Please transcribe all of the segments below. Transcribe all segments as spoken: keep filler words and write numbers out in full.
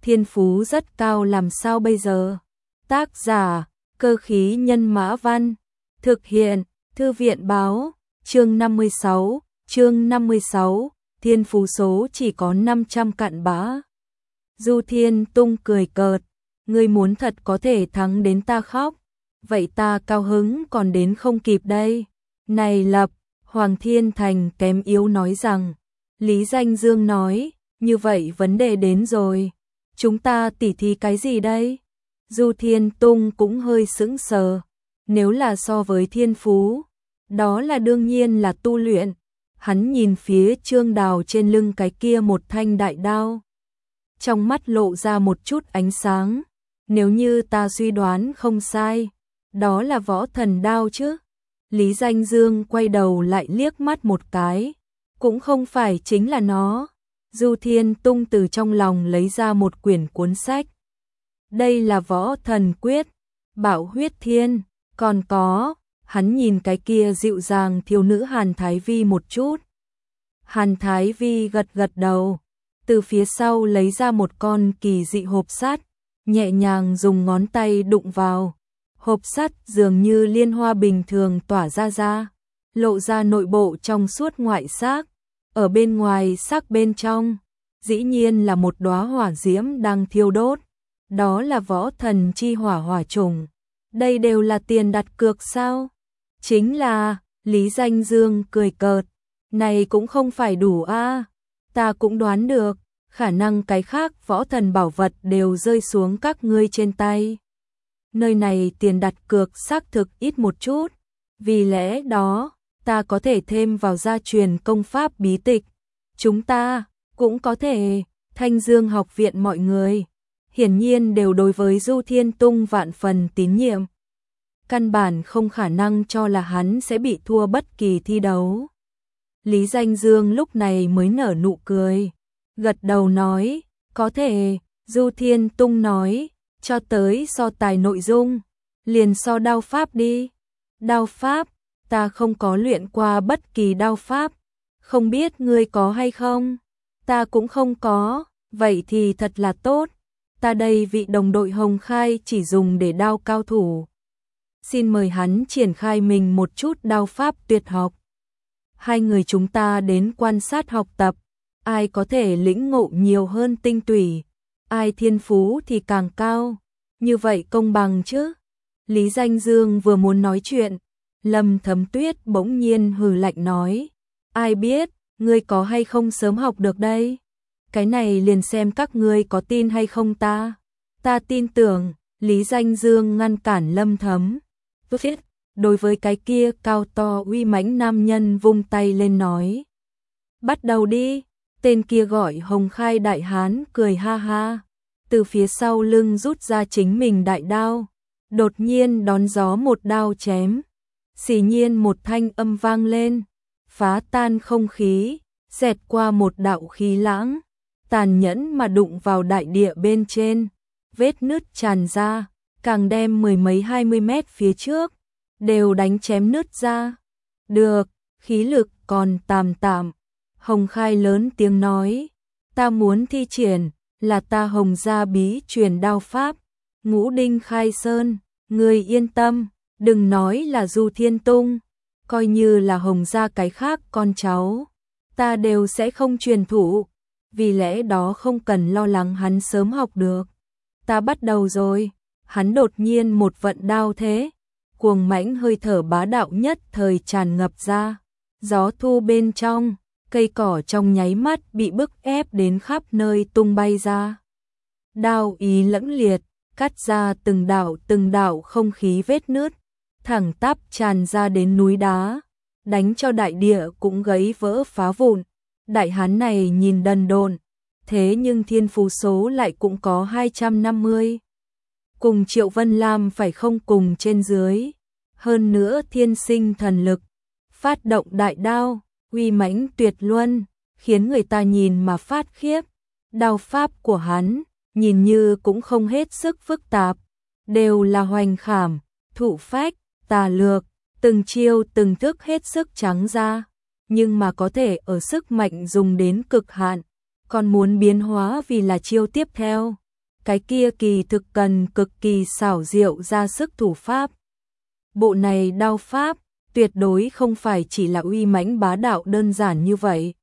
thiên phú rất cao làm sao bây giờ? Tác giả, Cơ khí nhân mã văn, thực hiện, Thư viện báo, chương năm mươi sáu, chương năm mươi sáu, thiên phú số chỉ có năm trăm cặn bã. Du Thiên Tung cười cợt, ngươi muốn thật có thể thắng đến ta khóc, vậy ta cao hứng còn đến không kịp đây. Này Lập, Hoàng Thiên Thành kém yếu nói rằng, Lý Danh Dương nói, như vậy vấn đề đến rồi, chúng ta tỉ thí cái gì đây? Du Thiên Tung cũng hơi sững sờ, nếu là so với thiên phú, đó là đương nhiên là tu luyện. Hắn nhìn phía Trương Đào trên lưng cái kia một thanh đại đao, trong mắt lộ ra một chút ánh sáng, nếu như ta suy đoán không sai, đó là võ thần đao chứ. Lý Danh Dương quay đầu lại liếc mắt một cái, cũng không phải chính là nó. Du Thiên Tung từ trong lòng lấy ra một quyển cuốn sách. Đây là Võ Thần Quyết, Bảo Huyết Thiên, còn có, hắn nhìn cái kia dịu dàng thiếu nữ Hàn Thái Vi một chút. Hàn Thái Vi gật gật đầu, từ phía sau lấy ra một con kỳ dị hộp sắt, nhẹ nhàng dùng ngón tay đụng vào. Hộp sắt dường như liên hoa bình thường tỏa ra ra, lộ ra nội bộ trong suốt ngoại xác, ở bên ngoài xác bên trong, dĩ nhiên là một đóa hỏa diễm đang thiêu đốt, đó là võ thần chi hỏa hỏa trùng. Đây đều là tiền đặt cược sao? Chính là, Lý Danh Dương cười cợt, này cũng không phải đủ a, ta cũng đoán được, khả năng cái khác võ thần bảo vật đều rơi xuống các ngươi trên tay. Nơi này tiền đặt cược xác thực ít một chút, vì lẽ đó, ta có thể thêm vào gia truyền công pháp bí tịch. Chúng ta cũng có thể, Thanh Dương học viện mọi người, hiển nhiên đều đối với Du Thiên Tung vạn phần tín nhiệm. Căn bản không khả năng cho là hắn sẽ bị thua bất kỳ thi đấu. Lý Danh Dương lúc này mới nở nụ cười, gật đầu nói, có thể. Du Thiên Tung nói, cho tới so tài nội dung, liền so đao pháp đi. Đao pháp, ta không có luyện qua bất kỳ đao pháp, không biết ngươi có hay không? Ta cũng không có, vậy thì thật là tốt. Ta đây vị đồng đội Hồng Khai chỉ dùng để đao cao thủ. Xin mời hắn triển khai mình một chút đao pháp tuyệt học. Hai người chúng ta đến quan sát học tập, ai có thể lĩnh ngộ nhiều hơn tinh tủy, ai thiên phú thì càng cao, như vậy công bằng chứ. Lý Danh Dương vừa muốn nói chuyện, Lâm Thấm Tuyết bỗng nhiên hừ lạnh nói, ai biết, ngươi có hay không sớm học được đây? Cái này liền xem các ngươi có tin hay không ta. Ta tin tưởng. Lý Danh Dương ngăn cản Lâm Thấm Tuyết, đối với cái kia cao to uy mãnh nam nhân vung tay lên nói, bắt đầu đi. Tên kia gọi Hồng Khai đại hán cười ha ha, từ phía sau lưng rút ra chính mình đại đao, đột nhiên đón gió một đao chém. Xì nhiên một thanh âm vang lên, phá tan không khí, xẹt qua một đạo khí lãng, tàn nhẫn mà đụng vào đại địa bên trên, vết nứt tràn ra, càng đem mười mấy hai mươi mét phía trước đều đánh chém nứt ra. Được, khí lực còn tạm tạm. Hồng Khai lớn tiếng nói, ta muốn thi triển là ta Hồng gia bí truyền đao pháp, Ngũ Đinh Khai Sơn. Ngươi yên tâm, đừng nói là Du Thiên Tung, coi như là Hồng gia cái khác con cháu, ta đều sẽ không truyền thụ, vì lẽ đó không cần lo lắng hắn sớm học được. Ta bắt đầu rồi. Hắn đột nhiên một vận đao thế, cuồng mãnh hơi thở bá đạo nhất thời tràn ngập ra, gió thu bên trong, cây cỏ trong nháy mắt bị bức ép đến khắp nơi tung bay ra. Đao ý lẫm liệt, cắt ra từng đạo từng đạo không khí vết nứt, thẳng tắp tràn ra đến núi đá, đánh cho đại địa cũng gãy vỡ phá vụn. Đại hán này nhìn đần độn, thế nhưng thiên phú số lại cũng có hai trăm năm mươi. Cùng Triệu Vân Lam phải không cùng trên dưới, hơn nữa thiên sinh thần lực, phát động đại đao, uy mãnh tuyệt luân, khiến người ta nhìn mà phát khiếp. Đao pháp của hắn, nhìn như cũng không hết sức phức tạp, đều là hoành khảm, thủ phách, tà lược, từng chiêu từng thức hết sức trắng ra, nhưng mà có thể ở sức mạnh dùng đến cực hạn, còn muốn biến hóa vì là chiêu tiếp theo, cái kia kỳ thực cần cực kỳ xảo diệu ra sức thủ pháp. Bộ này đao pháp, tuyệt đối không phải chỉ là uy mãnh bá đạo đơn giản như vậy.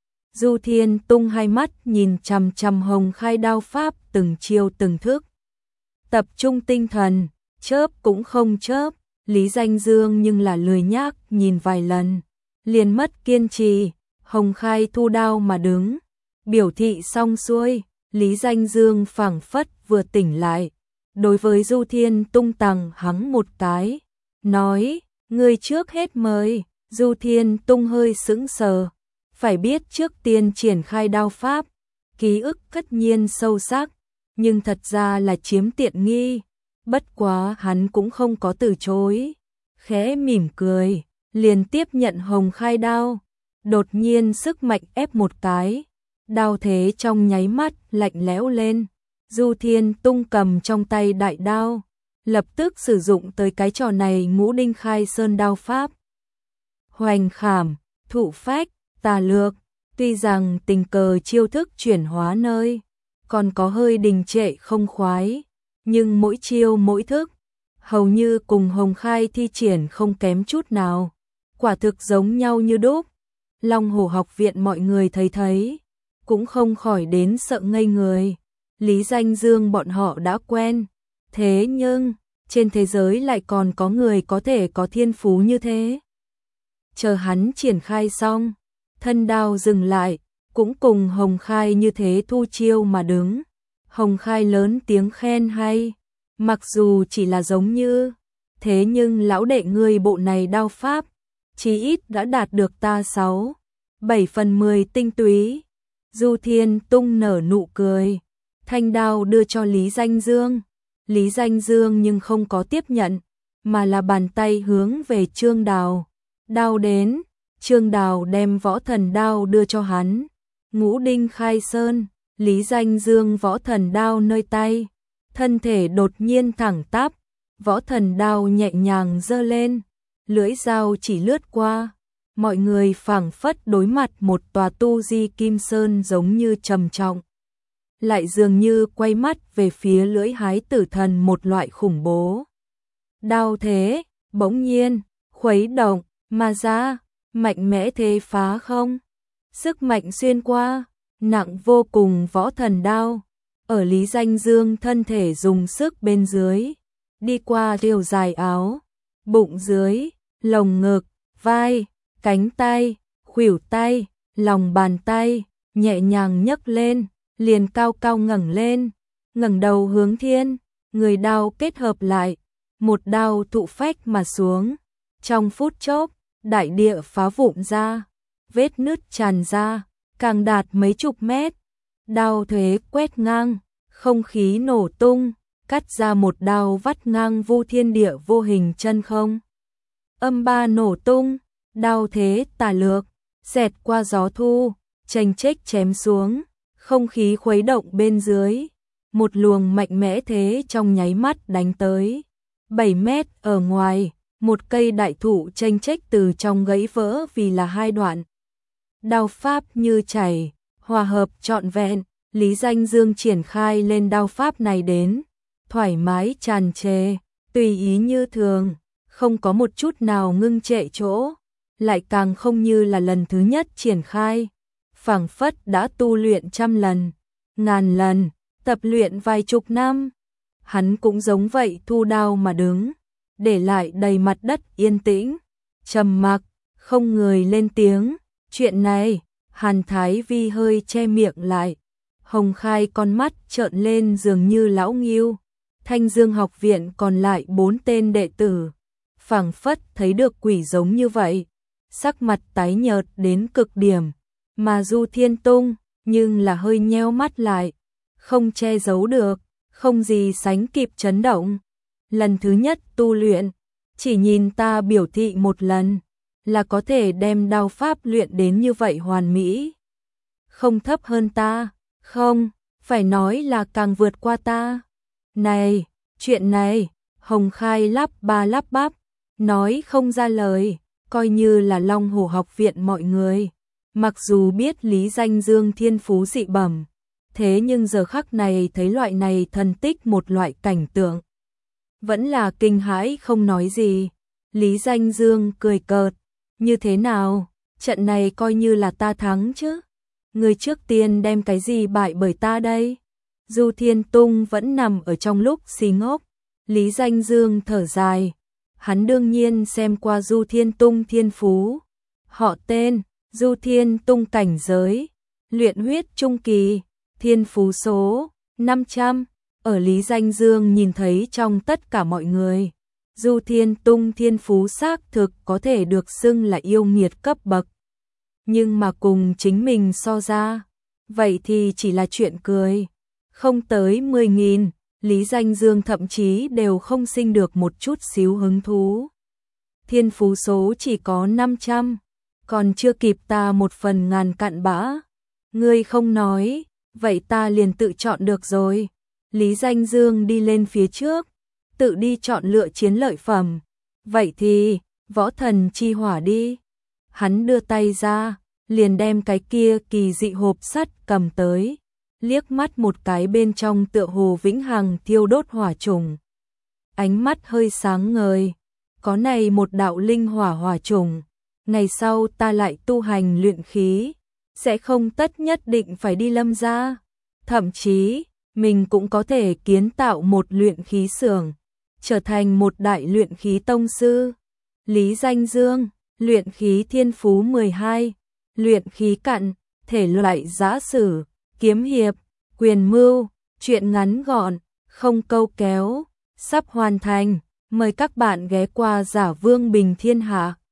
Du Thiên Tung hai mắt nhìn chằm chằm Hồng Khai đao pháp từng chiêu từng thức. Tập trung tinh thần, chớp cũng không chớp, Lý Danh Dương nhưng là lười nhác nhìn vài lần, liền mất kiên trì, Hồng Khai thu đao mà đứng, biểu thị xong xuôi, Lý Danh Dương phảng phất vừa tỉnh lại, đối với Du Thiên Tung tằng hắng một cái, nói, người trước hết mời. Du Thiên Tung hơi sững sờ, phải biết trước tiên triển khai đao pháp, ký ức tất nhiên sâu sắc, nhưng thật ra là chiếm tiện nghi, bất quá hắn cũng không có từ chối, khẽ mỉm cười, liền tiếp nhận Hồng Khai đao, đột nhiên sức mạnh ép một cái, đao thế trong nháy mắt lạnh lẽo lên, Du Thiên Tung cầm trong tay đại đao, lập tức sử dụng tới cái trò này Ngũ Đinh Khai Sơn đao pháp. Hoành khảm, thụ phách, tà lược, tuy rằng tình cờ chiêu thức chuyển hóa nơi, còn có hơi đình trệ không khoái, nhưng mỗi chiêu mỗi thức, hầu như cùng Hồng Khai thi triển không kém chút nào, quả thực giống nhau như đúc. Long Hổ học viện mọi người thấy thấy, cũng không khỏi đến sợ ngây người, Lý Danh Dương bọn họ đã quen, thế nhưng, trên thế giới lại còn có người có thể có thiên phú như thế. Chờ hắn triển khai xong, thân đao dừng lại, cũng cùng Hồng Khai như thế thu chiêu mà đứng. Hồng Khai lớn tiếng khen hay, mặc dù chỉ là giống như, thế nhưng lão đệ ngươi bộ này đao pháp, chí ít đã đạt được ta sáu, bảy phần mười tinh túy. Du Thiên Tung nở nụ cười, thanh đao đưa cho Lý Danh Dương. Lý Danh Dương nhưng không có tiếp nhận, mà là bàn tay hướng về Trương Đào. Đao đến, Trương Đào đem võ thần đao đưa cho hắn. Ngũ Đinh Khai Sơn, Lý Danh Dương võ thần đao nơi tay, thân thể đột nhiên thẳng tắp, võ thần đao nhẹ nhàng giơ lên, lưỡi dao chỉ lướt qua, mọi người phảng phất đối mặt một tòa tu di kim sơn giống như trầm trọng, lại dường như quay mắt về phía lưỡi hái tử thần một loại khủng bố. Đao thế, bỗng nhiên, khuấy động, mà ra, mạnh mẽ thế phá không, sức mạnh xuyên qua, nặng vô cùng võ thần đao, ở Lý Danh Dương thân thể dùng sức bên dưới, đi qua điều dài áo, bụng dưới, lồng ngực, vai, cánh tay, khuỷu tay, lòng bàn tay, nhẹ nhàng nhấc lên, liền cao cao ngẩng lên, ngẩng đầu hướng thiên, người đao kết hợp lại, một đao thụ phách mà xuống, trong phút chốc, đại địa phá vụn ra, vết nứt tràn ra, càng đạt mấy chục mét, đao thuế quét ngang, không khí nổ tung, cắt ra một đao vắt ngang vu thiên địa vô hình chân không. Âm ba nổ tung, đao thế tà lược, xẹt qua gió thu, chênh chếch chém xuống, không khí khuấy động bên dưới, một luồng mạnh mẽ thế trong nháy mắt đánh tới. bảy mét ở ngoài, một cây đại thụ chênh chếch từ trong gãy vỡ vì là hai đoạn. Đao pháp như chảy, hòa hợp trọn vẹn, Lý Danh Dương triển khai lên đao pháp này đến, thoải mái tràn trề, tùy ý như thường, không có một chút nào ngưng trệ chỗ, lại càng không như là lần thứ nhất triển khai, phảng phất đã tu luyện trăm lần, ngàn lần, tập luyện vài chục năm. Hắn cũng giống vậy thu đao mà đứng, để lại đầy mặt đất yên tĩnh, trầm mặc, không người lên tiếng. Chuyện này, Hàn Thái Vi hơi che miệng lại, Hồng Khai con mắt trợn lên dường như lão nghiêu. Thanh Dương học viện còn lại bốn tên đệ tử, phảng phất thấy được quỷ giống như vậy, sắc mặt tái nhợt đến cực điểm, mà Du Thiên Tung nhưng là hơi nheo mắt lại, không che giấu được, không gì sánh kịp chấn động. Lần thứ nhất tu luyện, chỉ nhìn ta biểu thị một lần, là có thể đem đao pháp luyện đến như vậy hoàn mỹ. Không thấp hơn ta, không, phải nói là càng vượt qua ta. Này, chuyện này, Hồng Khai lắp ba lắp bắp, nói không ra lời, coi như là Long Hổ học viện mọi người. Mặc dù biết Lý Danh Dương thiên phú dị bẩm, Thế nhưng giờ khắc này thấy loại này thần tích một loại cảnh tượng. Vẫn là kinh hãi không nói gì. Lý Danh Dương cười cợt. Như thế nào? Trận này coi như là ta thắng chứ. Người trước tiên đem cái gì bại bởi ta đây? Du Thiên Tung vẫn nằm ở trong lúc si ngốc. Lý Danh Dương thở dài. Hắn đương nhiên xem qua Du Thiên Tung thiên phú. Họ tên, Du Thiên Tung cảnh giới, luyện huyết trung kỳ, thiên phú số năm trăm. Ở Lý Danh Dương nhìn thấy trong tất cả mọi người, Du Thiên Tung thiên phú xác thực có thể được xưng là yêu nghiệt cấp bậc. Nhưng mà cùng chính mình so ra, vậy thì chỉ là chuyện cười. Không tới mười nghìn, Lý Danh Dương thậm chí đều không sinh được một chút xíu hứng thú. Thiên phú số chỉ có năm trăm, còn chưa kịp ta một phần ngàn cặn bã. Ngươi không nói, vậy ta liền tự chọn được rồi. Lý Danh Dương đi lên phía trước, tự đi chọn lựa chiến lợi phẩm. Vậy thì, võ thần chi hỏa đi. Hắn đưa tay ra, liền đem cái kia kỳ dị hộp sắt cầm tới, liếc mắt một cái bên trong tựa hồ vĩnh hằng thiêu đốt hỏa trùng. Ánh mắt hơi sáng ngời, có này một đạo linh hỏa hỏa trùng, ngày sau ta lại tu hành luyện khí, sẽ không tất nhất định phải đi Lâm gia, thậm chí mình cũng có thể kiến tạo một luyện khí xưởng, trở thành một đại luyện khí tông sư. Lý Danh Dương, luyện khí thiên phú mười hai, luyện khí cặn, thể loại giã sử, kiếm hiệp, quyền mưu, truyện ngắn gọn, không câu kéo, sắp hoàn thành. Mời các bạn ghé qua Giả Vương Bình Thiên Hạ.